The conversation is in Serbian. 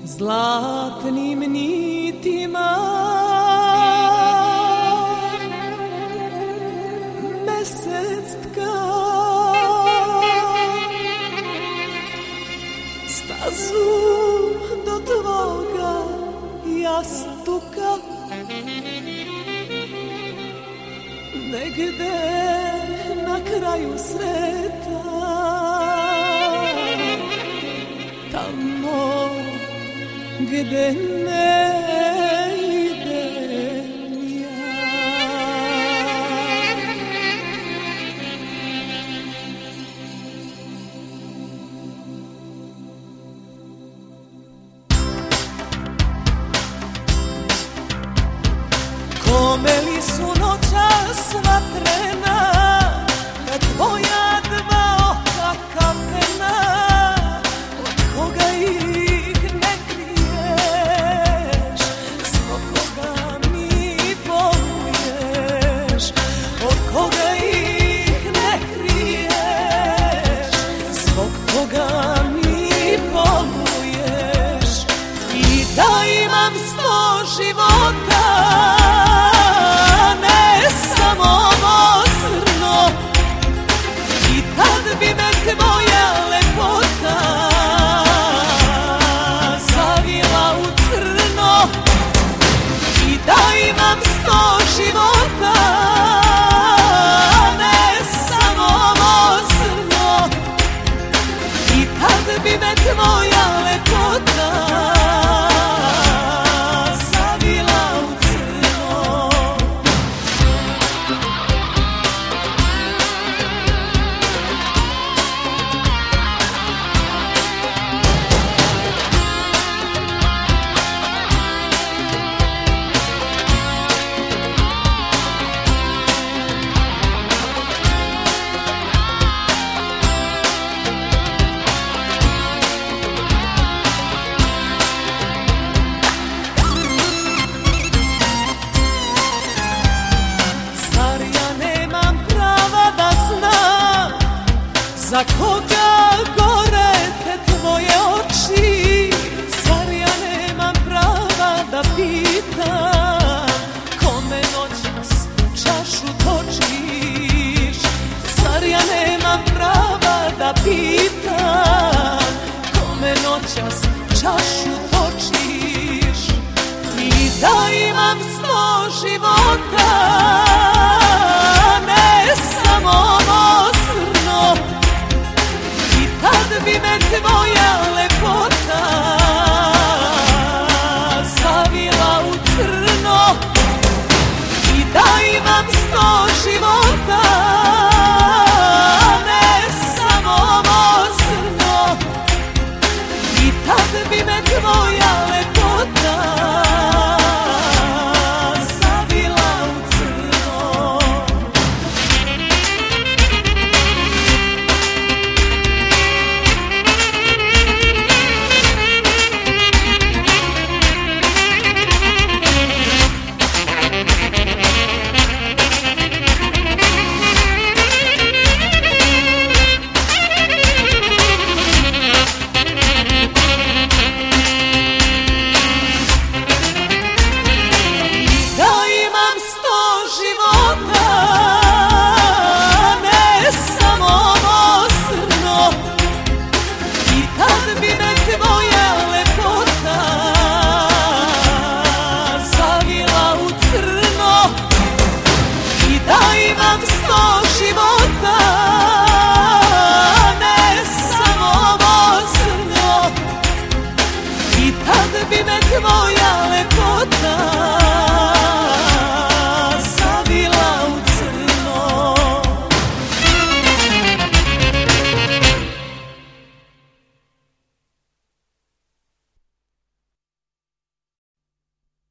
zlatnim nitima mesec tka stazu do tvoga jastuka negde na kraju sveta, tamo gde ne idem ja. Kome li su noćas vatrena, kad tvoja dva oka kapena, od koga ih ne kriješ, zbog koga mi boluješ, od koga ih ne kriješ, zbog koga mi boluješ. I da imam 100 života, bi me tvoja lepota zavila u crno. I da imam 100 života, ne samo ovo zrno, i tad bi me tvoja lepota zavila u crno. Za koga gore te tvoje oči, zar ja nemam prava da pitam kome noćas čašu točiš? Zar ja nemam prava da pitam kome noćas čašu točiš? I da imam 100 života,